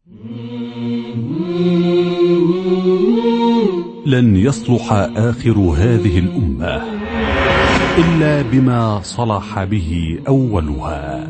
لن يصلح آخر هذه الأمة إلا بما صلح به أولها.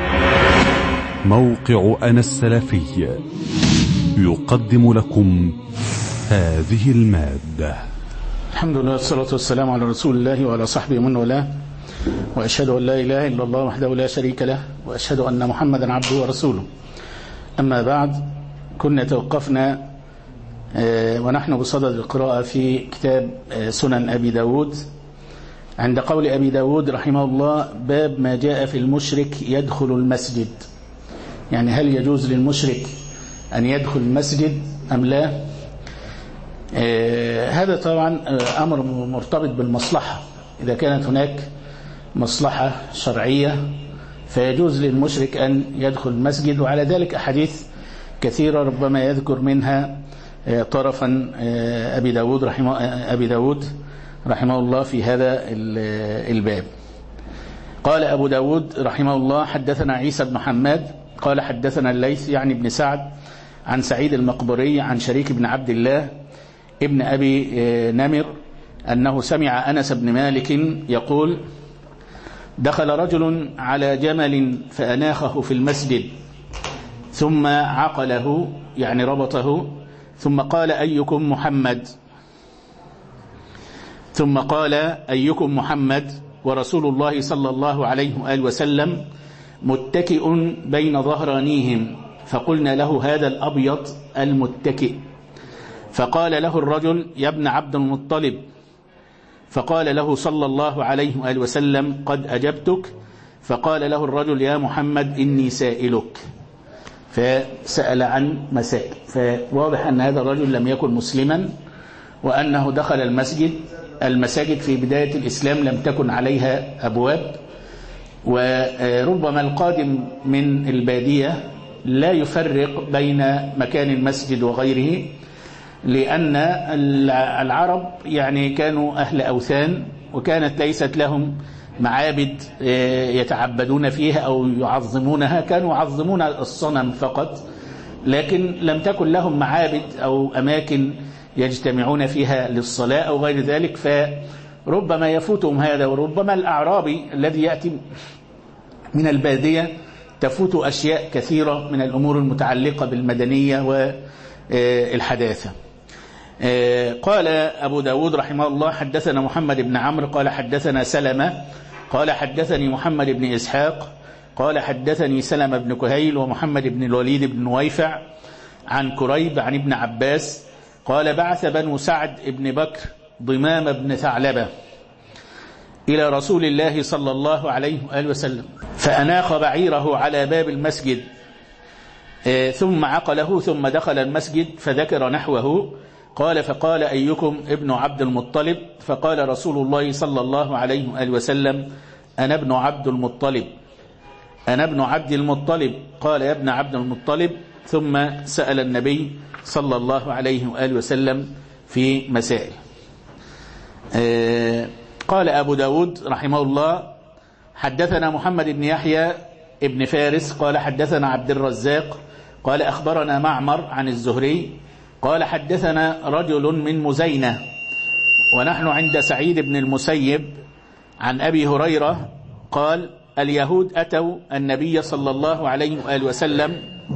موقع أنا السلفي يقدم لكم هذه المادة. الحمد لله والصلاة والسلام على رسول الله وعلى صحبه ومن والاه، وأشهد أن لا إله إلا الله وحده لا شريك له، وأشهد أن محمدا عبده ورسوله. أما بعد، كنا توقفنا ونحن بصدد القراءة في كتاب سنن أبي داود عند قول أبي داود رحمه الله: باب ما جاء في المشرك يدخل المسجد. يعني هل يجوز للمشرك أن يدخل المسجد أم لا؟ هذا طبعا أمر مرتبط بالمصلحة. إذا كانت هناك مصلحة شرعية فيجوز للمشرك أن يدخل المسجد، وعلى ذلك أحاديث كثيرة ربما يذكر منها طرفا أبي داود رحمه الله في هذا الباب. قال أبو داود رحمه الله: حدثنا عيسى بن حماد قال حدثنا الليث يعني بن سعد عن سعيد المقبري عن شريك بن عبد الله ابن أبي نمر أنه سمع أنس بن مالك يقول: دخل رجل على جمل فأناخه في المسجد ثم عقله، يعني ربطه، ثم قال: أيكم محمد ورسول الله صلى الله عليه وآله وسلم متكئ بين ظهرانيهم، فقلنا له: هذا الأبيض المتكئ. فقال له الرجل: يا ابن عبد المطلب. فقال له صلى الله عليه وآله وسلم: قد أجبتك. فقال له الرجل: يا محمد إني سائلك. فسأل عن مسائل، فواضح أن هذا الرجل لم يكن مسلما، وأنه دخل المساجد في بداية الإسلام لم تكن عليها أبواب، وربما القادم من البادية لا يفرق بين مكان المسجد وغيره، لأن العرب يعني كانوا أهل أوثان، وكانت ليست لهم معابد يتعبدون فيها أو يعظمونها، كانوا يعظمون الصنم فقط، لكن لم تكن لهم معابد أو أماكن يجتمعون فيها للصلاة أو غير ذلك، فربما يفوتهم هذا. وربما الأعرابي الذي يأتي من البادية تفوت أشياء كثيرة من الأمور المتعلقة بالمدنية والحداثة. قال أبو داود رحمه الله: حدثنا محمد بن عمرو قال حدثنا سلمة قال حدثني محمد بن إسحاق قال حدثني سلمة بن كهيل ومحمد بن الوليد بن نويفع عن كريب عن ابن عباس قال: بعث بنو سعد بن بكر ضمام بن ثعلبة إلى رسول الله صلى الله عليه وآله وسلم، فأناخ بعيره على باب المسجد ثم عقله ثم دخل المسجد فذكر نحوه. قال: فقال: أيكم ابن عبد المطلب؟ فقال رسول الله صلى الله عليه وآله وسلم: أنا ابن عبد المطلب. أنا ابن عبد المطلب. قال: يا ابن عبد المطلب. ثم سأل النبي صلى الله عليه وآله وسلم في مسائل. قال أبو داود رحمه الله: حدثنا محمد بن يحيى ابن فارس قال حدثنا عبد الرزاق قال أخبرنا معمر عن الزهري قال حدثنا رجل من مزينة ونحن عند سعيد بن المسيب عن أبي هريرة قال: اليهود أتوا النبي صلى الله عليه وآله وسلم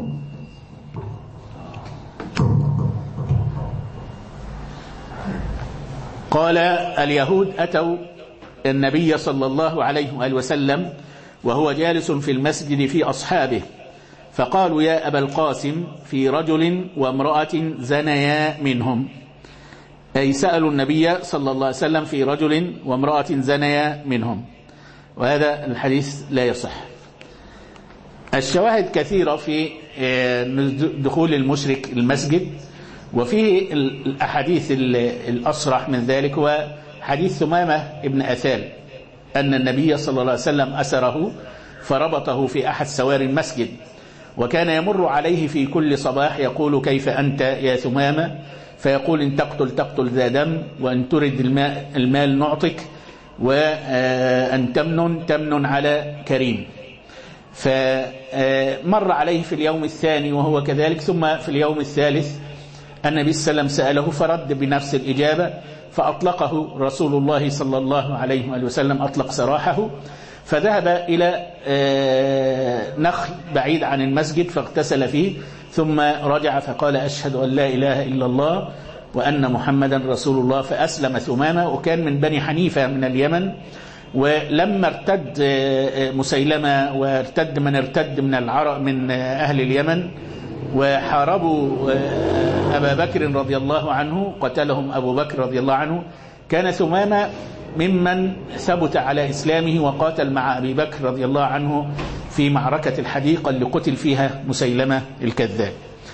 قال: اليهود أتوا النبي صلى الله عليه وآله وسلم وهو جالس في المسجد في أصحابه، فقالوا: يا أبا القاسم، في رجل وامرأة زنيا منهم. أي سألوا النبي صلى الله عليه وسلم في رجل وامرأة زنيا منهم، وهذا الحديث لا يصح. الشواهد كثيرة في دخول المشرك المسجد، وفيه الأحاديث الأصرح من ذلك هو حديث ثمامة ابن أثال أن النبي صلى الله عليه وسلم أسره فربطه في أحد سوار المسجد، وكان يمر عليه في كل صباح يقول: كيف أنت يا ثمامة؟ فيقول: إن تقتل ذا دم، وإن ترد المال نعطك، وأن تمنن على كريم. فمر عليه في اليوم الثاني وهو كذلك، ثم في اليوم الثالث النبي صلى الله عليه وسلم سأله فرد بنفس الإجابة، فأطلقه رسول الله صلى الله عليه وسلم، أطلق سراحه، فذهب إلى نخل بعيد عن المسجد فاغتسل فيه، ثم رجع فقال أشهد أن لا إله إلا الله وأن محمدا رسول الله، فأسلم ثمامة، وكان من بني حنيفة من اليمن. ولما ارتد مسيلمة وارتد من ارتد من أهل اليمن وحاربوا أبا بكر رضي الله عنه، قتلهم أبو بكر رضي الله عنه، كان ثمامة ممن ثبت على إسلامه وقاتل مع أبي بكر رضي الله عنه في معركة الحديقة اللي قتل فيها مسيلمة الكذاب.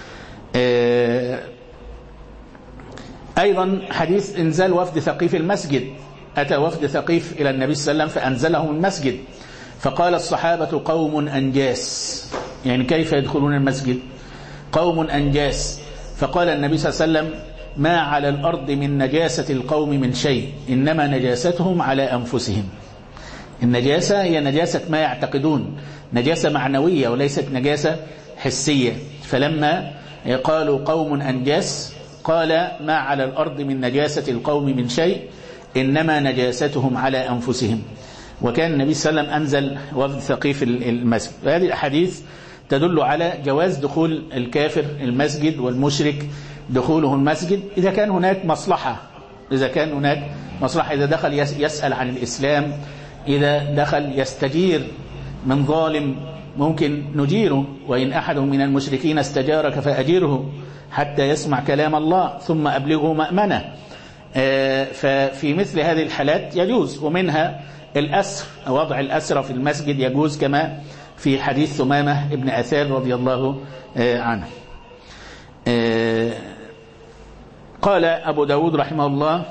أيضا حديث إنزال وفد ثقيف المسجد، أتى وفد ثقيف إلى النبي صلى الله عليه وسلم فأنزلهم المسجد، فقال الصحابة قوم أنجاس، يعني كيف يدخلون المسجد؟ قوم أنجاس. فقال النبي صلى الله عليه وسلم ما على الأرض من نجاسة القوم من شيء، إنما نجاستهم على أنفسهم. النجاسة هي نجاسة ما يعتقدون، نجاسة معنوية وليست نجاسة حسية. فلما قالوا قوم أنجاس قال ما على الأرض من نجاسة القوم من شيء، إنما نجاستهم على أنفسهم. وكان النبي صلى الله عليه وسلم أنزل وفد ثقيف المسجد. وهذه الأحاديث تدل على جواز دخول الكافر المسجد والمشرك دخوله المسجد إذا كان هناك مصلحة، إذا دخل يسأل عن الإسلام، إذا دخل يستجير من ظالم ممكن نجيره، وإن أحد من المشركين استجارك فأجيره حتى يسمع كلام الله ثم أبلغه مأمنه. ففي مثل هذه الحالات يجوز، ومنها الأسر، وضع الأسر في المسجد يجوز كما في حديث ثمامة ابن أثال رضي الله عنه. قال أبو داود رحمه الله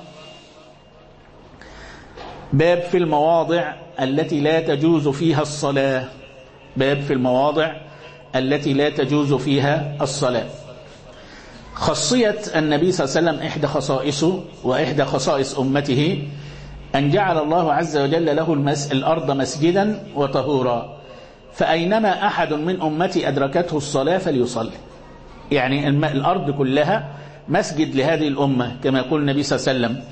باب في المواضع التي لا تجوز فيها الصلاة، باب في المواضع التي لا تجوز فيها الصلاة. خاصية النبي صلى الله عليه وسلم إحدى خصائصه وإحدى خصائص أمته أن جعل الله عز وجل له الأرض مسجدا وطهورا، فأينما أحد من أمتي أدركته الصلاة فليصلي. يعني الأرض كلها مسجد لهذه الأمة كما يقول النبي صلى الله عليه وسلم،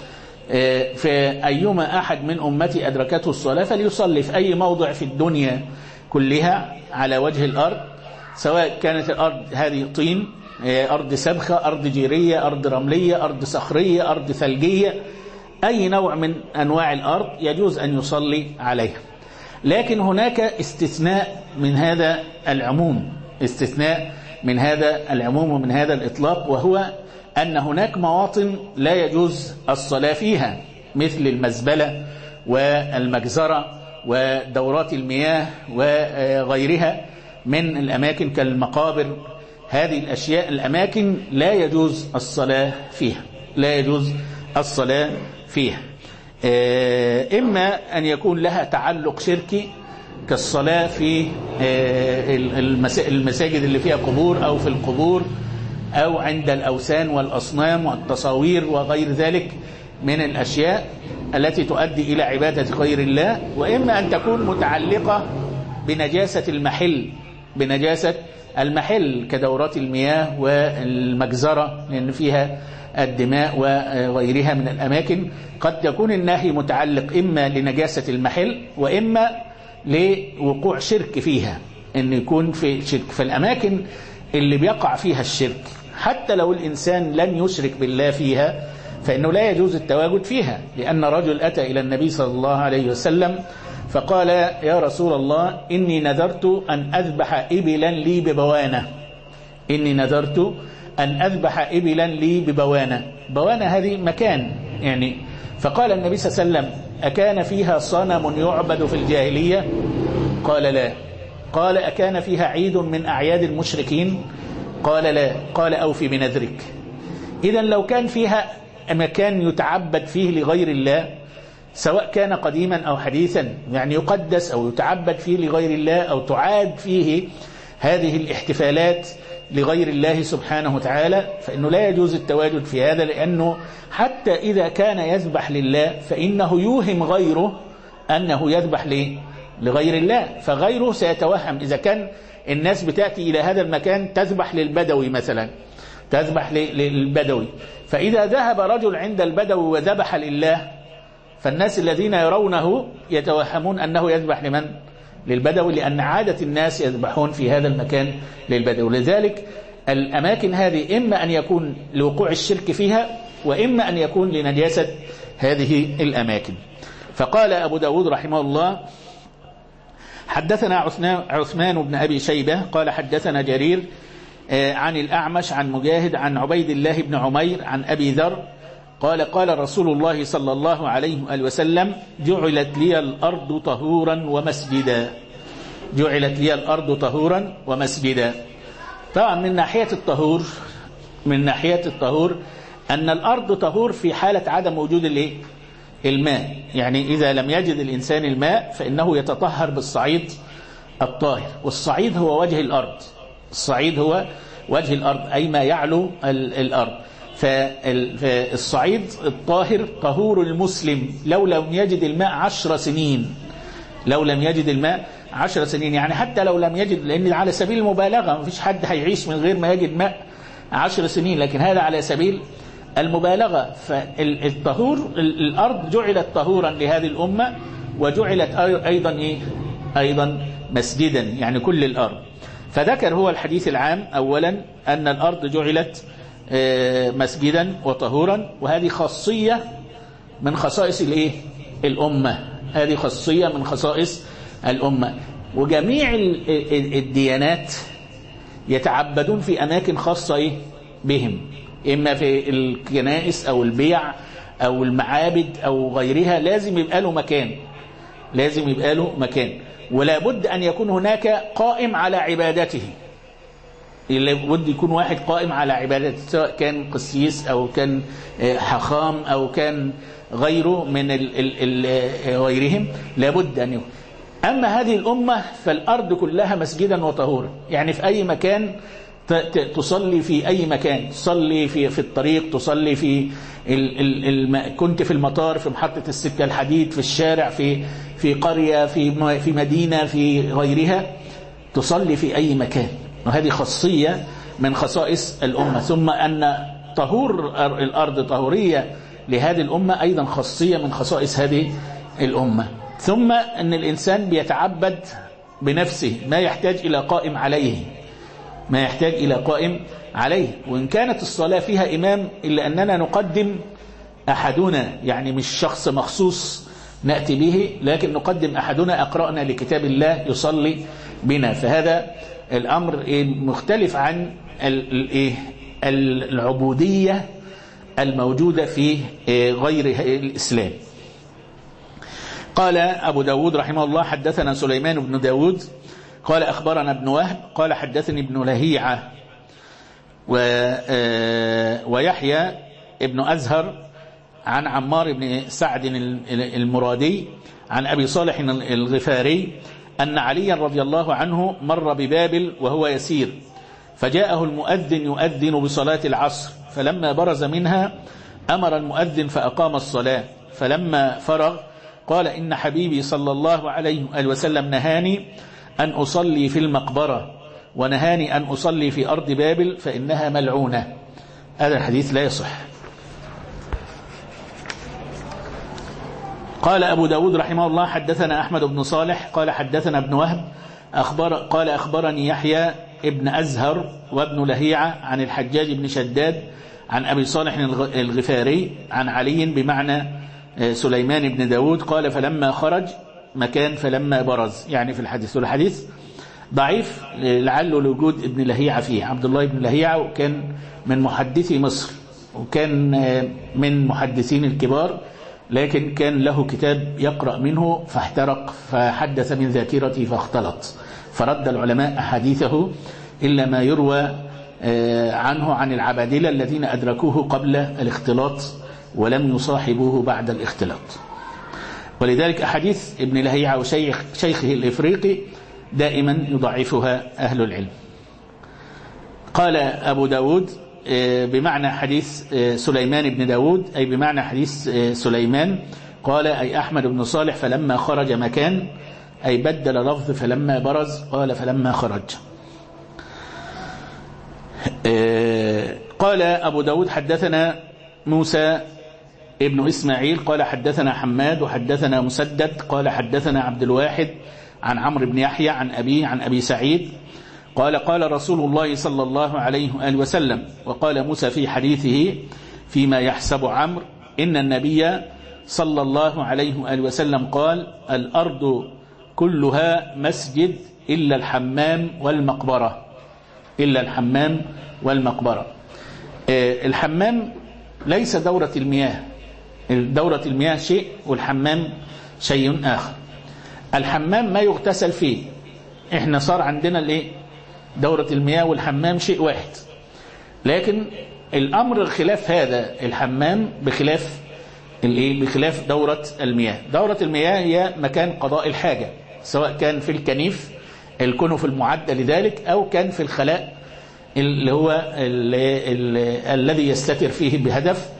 فأيما أحد من أمتي أدركته الصلاة فليصلي في أي موضع في الدنيا كلها على وجه الأرض، سواء كانت الأرض هذه طين، أرض سبخة، أرض جيرية، أرض رملية، أرض صخرية، أرض ثلجية، أي نوع من أنواع الأرض يجوز أن يصلي عليها. لكن هناك استثناء من هذا العموم، استثناء من هذا العموم ومن هذا الإطلاق، وهو أن هناك مواطن لا يجوز الصلاة فيها، مثل المزبلة والمجزرة ودورات المياه وغيرها من الأماكن كالمقابر. هذه الأشياء الأماكن لا يجوز الصلاة فيها، لا يجوز الصلاة فيها. إما أن يكون لها تعلق شركي كالصلاة في المساجد اللي فيها قبور أو في القبور أو عند الأوثان والأصنام والتصاوير وغير ذلك من الأشياء التي تؤدي إلى عبادة غير الله، وإما أن تكون متعلقة بنجاسة المحل، بنجاسة المحل كدورات المياه والمجزرة لأن فيها الدماء وغيرها من الأماكن. قد يكون النهي متعلق إما لنجاسة المحل وإما لوقوع شرك فيها، أن يكون في شرك في الأماكن اللي بيقع فيها الشرك. حتى لو الإنسان لن يشرك بالله فيها فإنه لا يجوز التواجد فيها، لأن رجل أتى إلى النبي صلى الله عليه وسلم فقال يا رسول الله إني نذرت أن أذبح إبلا لي ببوانة، إني نذرت أن أذبح إبلا لي ببوانة. بوانة هذه مكان يعني. فقال النبي صلى الله عليه وسلم أكان فيها صنم يعبد في الجاهلية؟ قال لا. قال أكان فيها عيد من أعياد المشركين؟ قال لا. قال أوفي بنذرك. إذن لو كان فيها مكان يتعبد فيه لغير الله، سواء كان قديما أو حديثا، يعني يقدس أو يتعبد فيه لغير الله أو تعاد فيه هذه الاحتفالات لغير الله سبحانه وتعالى، فإنه لا يجوز التواجد في هذا، لأنه حتى إذا كان يذبح لله فإنه يوهم غيره أنه يذبح لغير الله، فغيره سيتوهم. إذا كان الناس بتأتي إلى هذا المكان تذبح للبدوي مثلا، تذبح للبدوي، فإذا ذهب رجل عند البدوي وذبح لله، فالناس الذين يرونه يتوهمون أنه يذبح لمن؟ للبدوي، لأن عادة الناس يذبحون في هذا المكان للبدوي. لذلك الأماكن هذه إما أن يكون لوقوع الشرك فيها، وإما أن يكون لنجاسة هذه الأماكن. فقال أبو داود رحمه الله: حدثنا عثمان بن أبي شيبة قال حدثنا جرير عن الأعمش عن مجاهد عن عبيد الله بن عمير عن أبي ذر قال: قال رسول الله صلى الله عليه وسلم: جعلت لي الأرض طهورا ومسجدا. جعلت لي الأرض طهورا ومسجدا. طبعا من ناحية الطهور أن الأرض طهور في حالة عدم وجود الماء. يعني إذا لم يجد الإنسان الماء فإنه يتطهر بالصعيد الطاهر، والصعيد هو وجه الأرض. الصعيد هو وجه الأرض، أي ما يعلو الأرض. فالصعيد الطاهر طهور المسلم لو لم يجد الماء 10 سنين. لو لم يجد الماء 10 سنين، يعني حتى لو لم يجد، لأن على سبيل المبالغة، ما فيش حد هيعيش من غير ما يجد ماء 10 سنين، لكن هذا على سبيل المبالغة. فالطهور الأرض جعلت طهورا لهذه الأمة، وجعلت أيضا مسجدا، يعني كل الأرض. فذكر هو الحديث العام أولا أن الأرض جعلت مسجدا وطهورا، وهذه خاصية من خصائص الأمة. هذه خاصية من خصائص الأمة. وجميع الديانات يتعبدون في أماكن خاصة بهم، إما في الكنائس أو البيع أو المعابد أو غيرها، لازم يبقى له مكان. ولا بد أن يكون هناك قائم على عبادته. لابد يكون واحد قائم على عبادته، سواء كان قسيس أو كان حخام أو كان غيره من غيرهم، لابد أن يكون. أما هذه الأمة فالأرض كلها مسجدا وطهورا، يعني في أي مكان تصلي، في أي مكان تصلي، في الطريق تصلي، كنت في المطار، في محطة السكة الحديد، في الشارع، في قرية، في مدينة، في غيرها، تصلي في أي مكان. وهذه خاصية من خصائص الأمة. ثم أن طهور الأرض طهورية لهذه الأمة أيضا خاصية من خصائص هذه الأمة. ثم أن الإنسان بيتعبد بنفسه، ما يحتاج إلى قائم عليه. وإن كانت الصلاة فيها إمام، إلا أننا نقدم أحدنا، يعني مش شخص مخصوص نأتي به، لكن نقدم أحدنا أقرأنا لكتاب الله يصلي بنا. فهذا الأمر مختلف عن العبودية الموجودة في غير الإسلام. قال أبو داود رحمه الله: حدثنا سليمان بن داود قال أخبرنا ابن وهب قال حدثني ابن لهيعة ويحيى ابن أزهر عن عمار بن سعد المرادي عن أبي صالح الغفاري أن عليا رضي الله عنه مر ببابل وهو يسير، فجاءه المؤذن يؤذن بصلاة العصر، فلما برز منها أمر المؤذن فأقام الصلاة، فلما فرغ قال: إن حبيبي صلى الله عليه وسلم نهاني أن أصلي في المقبرة، ونهاني أن أصلي في أرض بابل فإنها ملعونة. هذا الحديث لا يصح. قال أبو داود رحمه الله: حدثنا أحمد بن صالح قال حدثنا ابن وهب قال أخبرني يحيى ابن أزهر وابن لهيعة عن الحجاج بن شداد عن أبي صالح الغفاري عن علي بمعنى سليمان بن داود قال: فلما خرج مكان فلما برز، يعني في الحديث. والحديث ضعيف لعله لوجود ابن لهيعة فيه. عبد الله بن لهيعة وكان من محدثي مصر، وكان من محدثين الكبار، لكن كان له كتاب يقرأ منه فاحترق، فحدث من ذاكرته فاختلط، فرد العلماء أحاديثه إلا ما يروى عنه عن العبادلة الذين أدركوه قبل الاختلاط ولم يصاحبوه بعد الاختلاط. ولذلك أحاديث ابن لهيعة وشيخه الإفريقي دائما يضعفها أهل العلم. قال أبو داود بمعنى حديث سليمان بن داود، أي بمعنى حديث سليمان، قال أي أحمد بن صالح: فلما خرج مكان أي بدل لفظ فلما برز قال فلما خرج. قال أبو داود حدثنا موسى ابن إسماعيل قال حدثنا حماد وحدثنا مسدد قال حدثنا عبد الواحد عن عمرو بن يحيى عن أبيه عن أبي سعيد قال قال رسول الله صلى الله عليه وآله وسلم. وقال موسى في حديثه فيما يحسب عمرو إن النبي صلى الله عليه وآله وسلم قال الأرض كلها مسجد إلا الحمام والمقبرة. إلا الحمام والمقبرة. الحمام ليس دورة المياه، دورة المياه شيء والحمام شيء آخر. الحمام ما يغتسل فيه، احنا صار عندنا الايه دورة المياه والحمام شيء واحد، لكن الأمر خلاف هذا، الحمام بخلاف الايه بخلاف دورة المياه. دورة المياه هي مكان قضاء الحاجة، سواء كان في الكنيف الكنف المعدة لذلك أو كان في الخلاء اللي هو الذي يستتر فيه بهدف،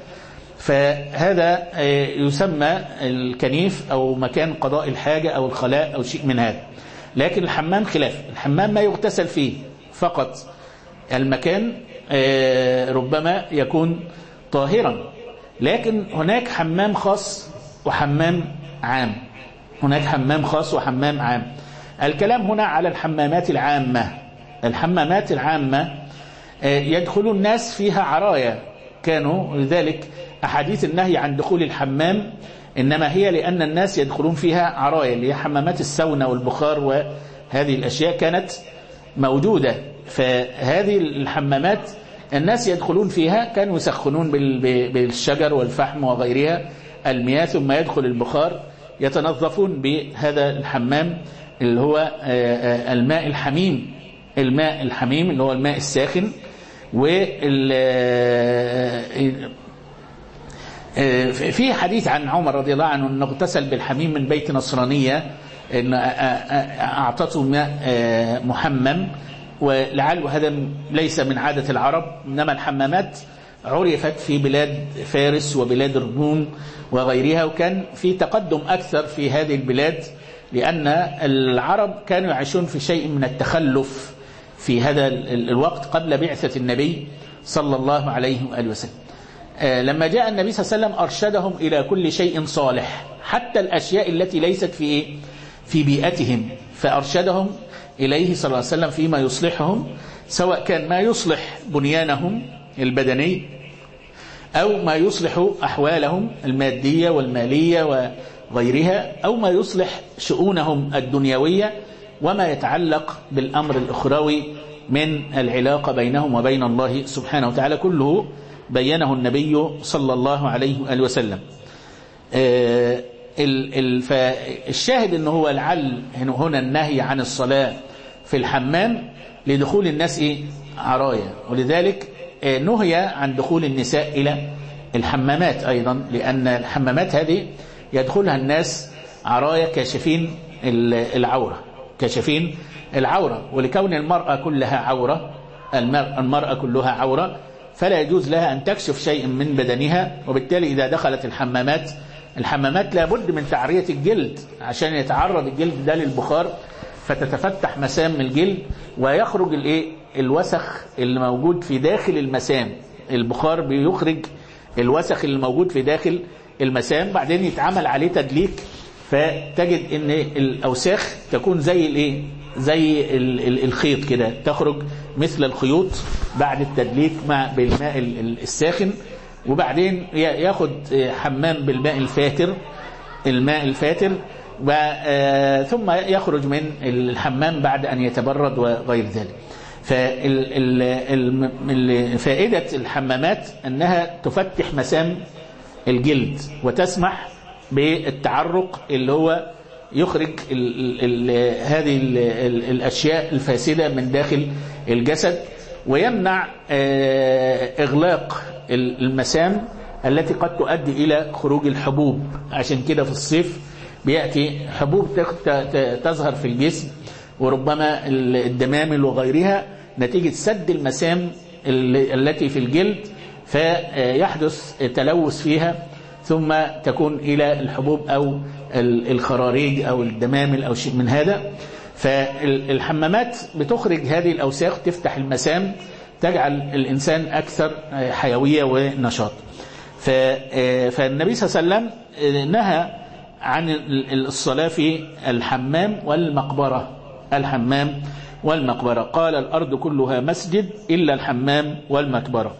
فهذا يسمى الكنيف أو مكان قضاء الحاجة أو الخلاء أو شيء من هذا. لكن الحمام خلاف، الحمام ما يغتسل فيه فقط، المكان ربما يكون طاهرا، لكن هناك حمام خاص وحمام عام. هناك حمام خاص وحمام عام. الكلام هنا على الحمامات العامة. الحمامات العامة يدخل الناس فيها عرايا، كانوا لذلك أحاديث النهي عن دخول الحمام إنما هي لأن الناس يدخلون فيها عرايا، اللي هي حمامات السونا والبخار وهذه الأشياء كانت موجودة. فهذه الحمامات الناس يدخلون فيها، كانوا يسخنون بالشجر والفحم وغيرها المياه، ثم يدخل البخار، يتنظفون بهذا الحمام اللي هو الماء الحميم. الماء الحميم اللي هو الماء الساخن. في حديث عن عمر رضي الله عنه أنه اغتسل بالحميم من بيت نصرانية، إن أعطته ماء محمم، ولعله هذا ليس من عادة العرب، إنما الحمامات عرفت في بلاد فارس وبلاد الروم وغيرها، وكان في تقدم أكثر في هذه البلاد، لأن العرب كانوا يعيشون في شيء من التخلف في هذا الوقت قبل بعثة النبي صلى الله عليه وآله وسلم. لما جاء النبي صلى الله عليه وسلم أرشدهم إلى كل شيء صالح، حتى الأشياء التي ليست في بيئتهم، فأرشدهم إليه صلى الله عليه وسلم فيما يصلحهم، سواء كان ما يصلح بنيانهم البدني أو ما يصلح أحوالهم المادية والمالية وغيرها، أو ما يصلح شؤونهم الدنيوية وما يتعلق بالأمر الأخروي من العلاقة بينهم وبين الله سبحانه وتعالى، كله بينه النبي صلى الله عليه وآله وسلم. فالشاهد أنه هو لعل هنا النهي عن الصلاة في الحمام لدخول الناس عرايا، ولذلك نهي عن دخول النساء إلى الحمامات أيضا، لأن الحمامات هذه يدخلها الناس عرايا كاشفين العورة، كاشفين العورة، ولكون المرأة كلها عورة، المرأة كلها عورة، فلا يجوز لها أن تكشف شيء من بدنها. وبالتالي إذا دخلت الحمامات لابد من تعرية الجلد عشان يتعرض الجلد ده للبخار، فتتفتح مسام الجلد ويخرج الوسخ اللي موجود في داخل المسام. البخار بيخرج الوسخ اللي موجود في داخل المسام، بعدين يتعمل عليه تدليك، فتجد ان الأوساخ تكون زي الخيط كده، تخرج مثل الخيوط بعد التدليك بالماء الساخن. وبعدين ياخد حمام بالماء الفاتر، ثم يخرج من الحمام بعد أن يتبرد وغير ذلك. فائدة الحمامات أنها تفتح مسام الجلد وتسمح بالتعرق اللي هو يخرج هذه الأشياء الفاسدة من داخل الجسد، ويمنع إغلاق المسام التي قد تؤدي إلى خروج الحبوب. عشان كده في الصيف بيأتي حبوب تظهر في الجسم، وربما الدمامل وغيرها، نتيجة سد المسام التي في الجلد، فيحدث تلوث فيها ثم تكون إلى الحبوب أو الخراريج أو الدمامل أو شيء من هذا. فالحمامات بتخرج هذه الأوساخ، تفتح المسام، تجعل الإنسان أكثر حيوية ونشاط. فالنبي صلى الله عليه وسلم نهى عن الصلاة في الحمام والمقبرة. الحمام والمقبرة، قال الأرض كلها مسجد إلا الحمام والمقبرة.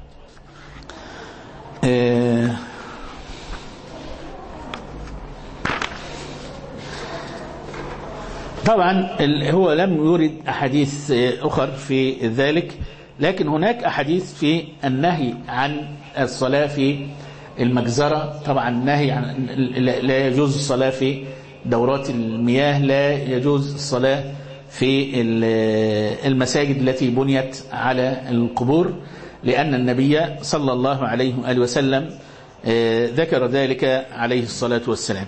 طبعا هو لم يورد أحاديث أخر في ذلك، لكن هناك أحاديث في النهي عن الصلاة في المجزرة. طبعا النهي عن لا يجوز الصلاة في دورات المياه، لا يجوز الصلاة في المساجد التي بنيت على القبور، لأن النبي صلى الله عليه وآله وسلم ذكر ذلك عليه الصلاة والسلام.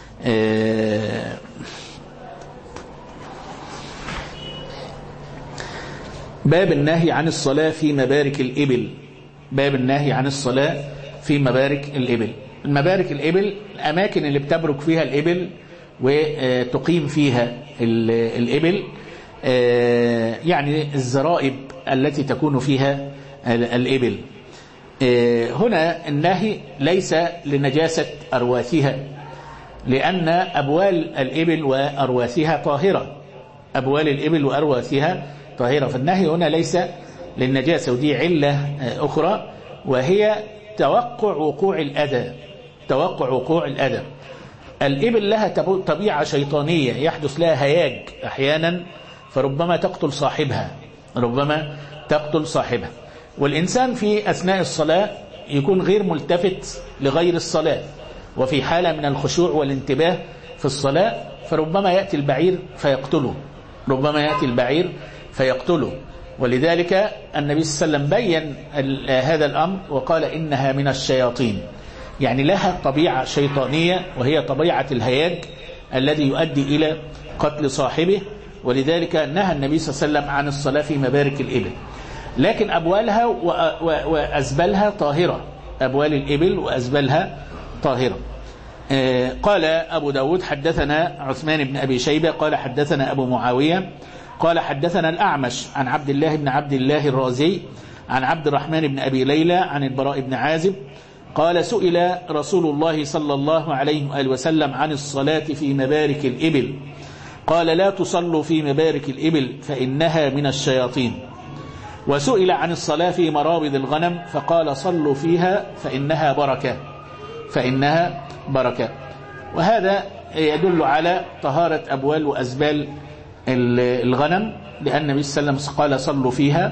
باب النهي عن الصلاة في مبارك الإبل. باب النهي عن الصلاة في مبارك الإبل. المبارك الإبل الأماكن اللي بتبرك فيها الإبل وتقيم فيها الإبل، يعني الزرائب التي تكون فيها الإبل. هنا النهي ليس لنجاسة أرواثها، لأن أبوال الإبل وأرواثها طاهرة. أبوال الإبل وأرواثها طاهرة، فالنهي هنا ليس للنجاسة. ودي علة أخرى، وهي توقع وقوع الأذى. توقع وقوع الأذى. الإبل لها طبيعة شيطانية، يحدث لها هياج أحيانا، فربما تقتل صاحبها، ربما تقتل صاحبها. والإنسان في أثناء الصلاة يكون غير ملتفت لغير الصلاة، وفي حالة من الخشوع والانتباه في الصلاة، فربما يأتي البعير فيقتله، ربما يأتي البعير فيقتله. ولذلك النبي صلى الله عليه وسلم بين هذا الأمر وقال إنها من الشياطين، يعني لها طبيعة شيطانية، وهي طبيعة الهياج الذي يؤدي إلى قتل صاحبه. ولذلك نهى النبي صلى الله عليه وسلم عن الصلاة في مبارك الإبل. لكن أبوالها وأزبالها طاهرة. أبوال الإبل وأزبالها طاهرة. قال أبو داود حدثنا عثمان بن أبي شيبة قال حدثنا أبو معاوية قال حدثنا الأعمش عن عبد الله بن عبد الله الرازي عن عبد الرحمن بن أبي ليلى عن البراء بن عازب قال سئل رسول الله صلى الله عليه وآله وسلم عن الصلاة في مبارك الإبل، قال لا تصلوا في مبارك الإبل فإنها من الشياطين. وسئل عن الصلاة في مرابض الغنم فقال صلوا فيها فإنها بركة، فإنها بركة. وهذا يدل على طهارة أبوال وأزبال الغنم، لأن النبي صلى الله عليه وسلم قال صلوا فيها،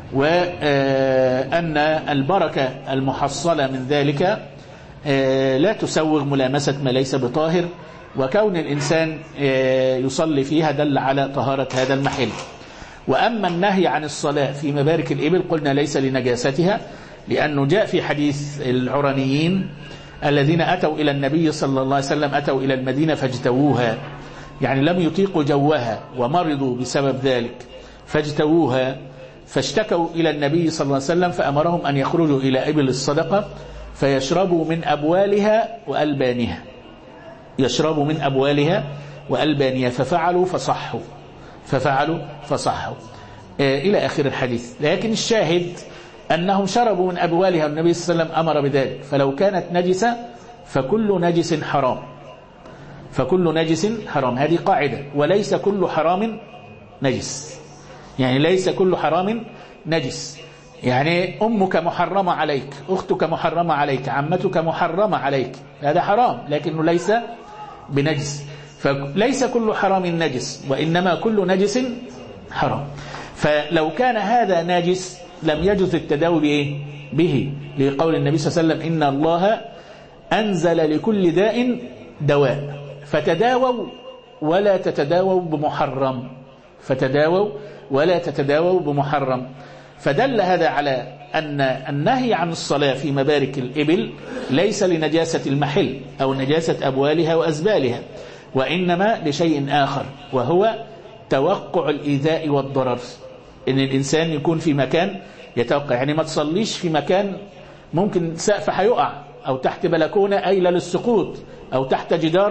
وأن البركة المحصلة من ذلك لا تسوغ ملامسة ما ليس بطاهر، وكون الإنسان يصلي فيها دل على طهارة هذا المحل. وأما النهي عن الصلاة في مبارك الإبل قلنا ليس لنجاستها، لأنه جاء في حديث العرنيين الذين أتوا إلى النبي صلى الله عليه وسلم، أتوا إلى المدينة فاجتووها، يعني لم يطيقوا جوها ومرضوا بسبب ذلك فاجتووها، فاشتكوا إلى النبي صلى الله عليه وسلم فأمرهم أن يخرجوا إلى إبل الصدقة فيشربوا من أبوالها وألبانها، يشربوا من أبوالها وألبانها، ففعلوا فصحوا، ففعلوا فصحوا إلى آخر الحديث. لكن الشاهد أنهم شربوا من أبوالها، والنبي صلى الله عليه وسلم أمر بذلك. فلو كانت نجسة فكل نجس حرام، فكل نجس حرام، هذه قاعدة. وليس كل حرام نجس، يعني ليس كل حرام نجس. يعني أمك محرمة عليك، أختك محرمة عليك، عمتك محرمة عليك، هذا حرام لكنه ليس بنجس. فليس كل حرام نجس، وإنما كل نجس حرام. فلو كان هذا نجس لم يجوز التداوي به، لقول النبي صلى الله عليه وسلم إن الله أنزل لكل داء دواء فتداووا ولا تتداووا بمحرم، فتداووا ولا تتداووا بمحرم. فدل هذا على أن النهي عن الصلاة في مبارك الإبل ليس لنجاسة المحل أو نجاسة أبوالها وأزبالها، وإنما لشيء آخر، وهو توقع الإيذاء والضرر. إن الإنسان يكون في مكان يتوقع، يعني ما تصليش في مكان ممكن سقف هيقع، أو تحت بلكونة أيلة للسقوط، أو تحت جدار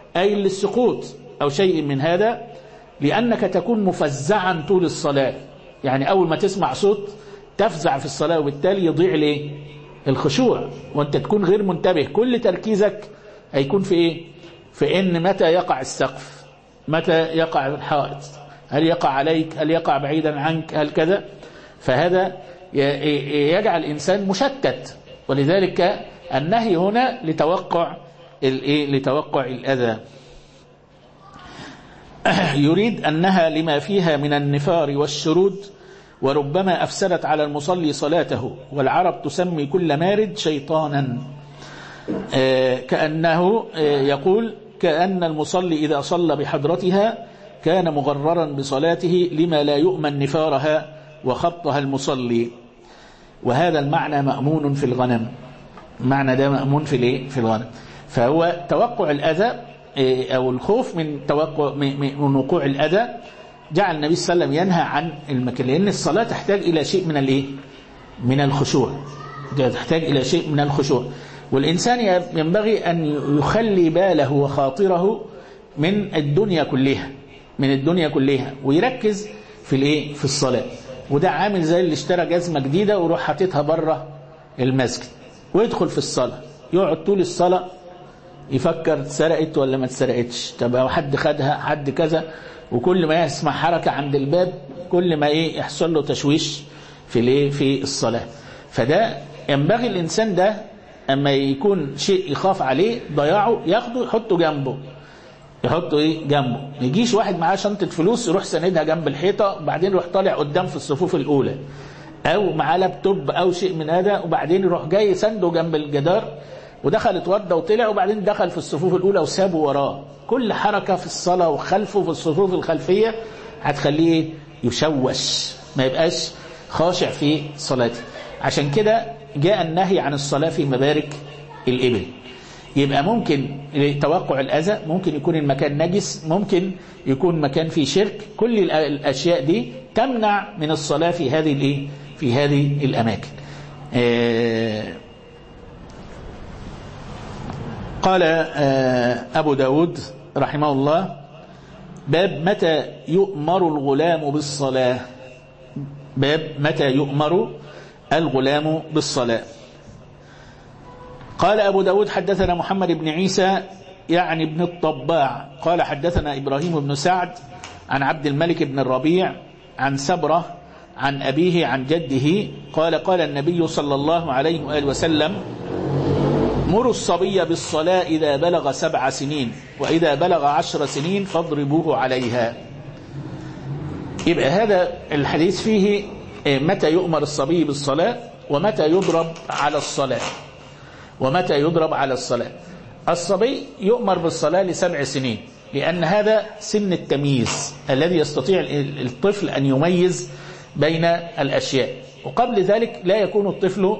أي للسقوط أو شيء من هذا، لأنك تكون مفزعا طول الصلاة. يعني أول ما تسمع صوت تفزع في الصلاة، وبالتالي يضيع ليه الخشوع، وأنت تكون غير منتبه. كل تركيزك هيكون في إيه؟ في إن متى يقع السقف، متى يقع الحائط، هل يقع عليك، هل يقع بعيدا عنك، هل كذا. فهذا يجعل الإنسان مشتت، ولذلك النهي هنا لتوقع الأذى. يريد أنها لما فيها من النفار والشرود، وربما أفسدت على المصلي صلاته، والعرب تسمي كل مارد شيطانا. كأنه يقول كأن المصلي إذا صلى بحضرتها كان مغررا بصلاته لما لا يؤمن نفارها وخطها المصلي. وهذا المعنى مأمون في الغنم، المعنى ده مأمون في الغنم. فهو توقع الأذى أو الخوف من وقوع الأذى جعل النبي صلى الله عليه وسلم ينهى عن المكان، لأن الصلاة تحتاج إلى شيء من الخشوع، تحتاج إلى شيء من الخشوع. والإنسان ينبغي أن يخلي باله وخاطره من الدنيا كلها، ويركز في الصلاة. وده عامل زي اللي اشترى جزمة جديدة ويروح حاططها بره المسجد ويدخل في الصلاة، يقعد طول الصلاة يفكر اتسرقت ولا ما اتسرقتش، طب او حد خدها، حد كذا. وكل ما يسمع حركة عند الباب كل ما يحصل له تشويش في الصلاة. فده ينبغي الإنسان ده اما يكون شيء يخاف عليه ضياعه ياخده يحطه جنبه، ما يجيش واحد معاه شنطة فلوس يروح سندها جنب الحيطة وبعدين يروح طالع قدام في الصفوف الأولى، أو معاه لابتوب أو شيء من هذا وبعدين يروح جاي سنده جنب الجدار ودخل اتوضى وطلع وبعدين دخل في الصفوف الأولى وسابه وراه. كل حركة في الصلاة وخلفه في الصفوف الخلفية هتخليه يشوش، ما يبقاش خاشع في صلاته. عشان كده جاء النهي عن الصلاة في مبارك الإبل. يبقى ممكن توقع الأذى، ممكن يكون المكان نجس، ممكن يكون مكان فيه شرك. كل الأشياء دي تمنع من الصلاة في هذه الأماكن. قال أبو داود رحمه الله: باب متى يؤمر الغلام بالصلاة. باب متى يؤمر الغلام بالصلاة. قال أبو داود: حدثنا محمد بن عيسى يعني ابن الطباع قال حدثنا إبراهيم بن سعد عن عبد الملك بن الربيع عن سبرة عن أبيه عن جده قال: قال النبي صلى الله عليه وآله وسلم: مروا الصبي بالصلاة إذا بلغ 7 سنين، وإذا بلغ 10 سنين فاضربوه عليها. يبقى هذا الحديث فيه متى يؤمر الصبي بالصلاة ومتى يضرب على الصلاة. الصبي يؤمر بالصلاة ل7 سنين، لأن هذا سن التمييز الذي يستطيع الطفل أن يميز بين الأشياء، وقبل ذلك لا يكون الطفل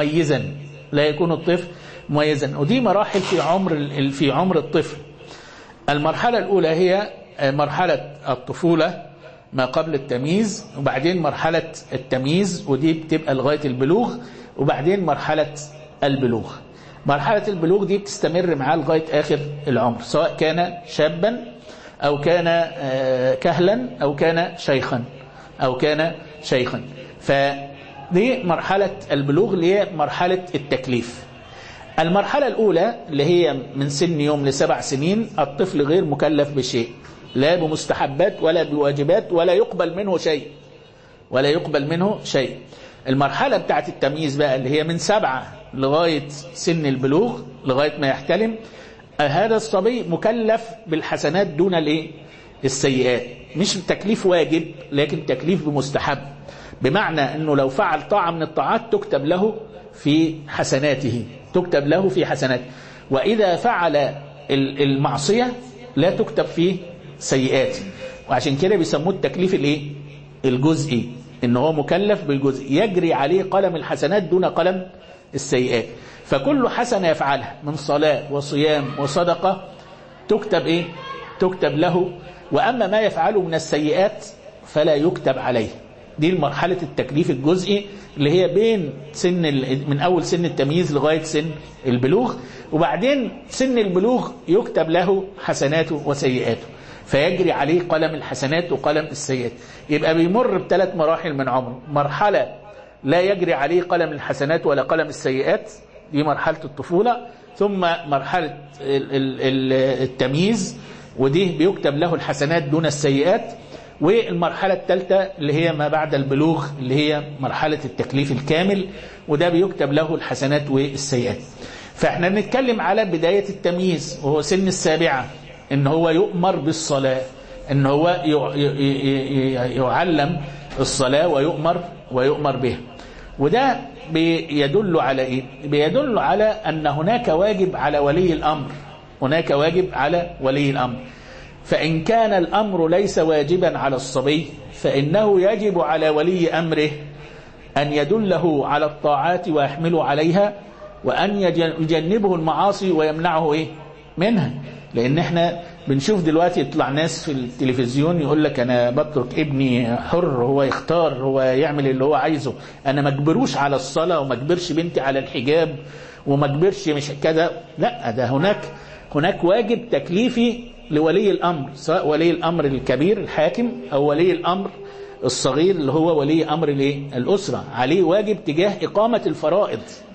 مميزا. ودي مراحل في عمر الطفل. المرحلة الأولى هي مرحلة الطفولة ما قبل التمييز، وبعدين مرحلة التمييز ودي بتبقى لغاية البلوغ، وبعدين مرحلة البلوغ. مرحلة البلوغ دي بتستمر معاه لغاية آخر العمر، سواء كان شابا أو كان كهلا أو كان شيخا. فدي مرحلة البلوغ اللي هي مرحلة التكليف. المرحلة الأولى اللي هي من سن يوم ل7 سنين الطفل غير مكلف بشيء، لا بمستحبات ولا بواجبات ولا يقبل منه شيء. المرحلة بتاعت التمييز بقى اللي هي من 7 لغاية سن البلوغ لغاية ما يحتلم، هذا الصبي مكلف بالحسنات دون السيئات. مش تكليف واجب لكن تكليف بمستحب، بمعنى أنه لو فعل طاعة من الطاعات تكتب له في حسناته، وإذا فعل المعصية لا تكتب فيه سيئات. وعشان كده بيسموه التكليف الجزئي، إنه هو مكلف بالجزء يجري عليه قلم الحسنات دون قلم السيئات. فكل حسنة يفعلها من صلاة وصيام وصدقة تكتب له، وأما ما يفعله من السيئات فلا يكتب عليه، دي مرحلة التكليف الجزئي اللي هي بين من أول سن التمييز لغاية سن البلوغ. وبعدين سن البلوغ يكتب له حسناته وسيئاته، فيجري عليه قلم الحسنات وقلم السيئات. يبقى بيمر ب3 مراحل من عمره. مرحلة لا يجري عليه قلم الحسنات ولا قلم السيئات، دي مرحلة الطفولة. ثم مرحلة التمييز، ودي بيكتب له الحسنات دون السيئات. والمرحلة الثالثة اللي هي ما بعد البلوغ، اللي هي مرحلة التكليف الكامل، وده بيكتب له الحسنات والسيئات. فاحنا بنتكلم على بداية التمييز وهو سن السابعة، ان هو يؤمر بالصلاة، ان هو يعلم الصلاة ويؤمر بها. وده بيدل على ايه؟ بيدل على ان هناك واجب على ولي الامر، هناك واجب على ولي الامر. فإن كان الأمر ليس واجبا على الصبي فإنه يجب على ولي أمره أن يدله على الطاعات ويحمله عليها، وأن يجنبه المعاصي ويمنعه منها. لأن احنا بنشوف دلوقتي يطلع ناس في التلفزيون يقول لك أنا بترك ابني حر، هو يختار، هو يعمل اللي هو عايزه، أنا ما اجبروش على الصلاة وما اجبرش بنتي على الحجاب وما اجبرش مش كذا. لا، ده هناك واجب تكليفي لولي الأمر، سواء ولي الأمر الكبير الحاكم أو ولي الأمر الصغير اللي هو ولي أمر الأسرة. عليه واجب تجاه إقامة الفرائض،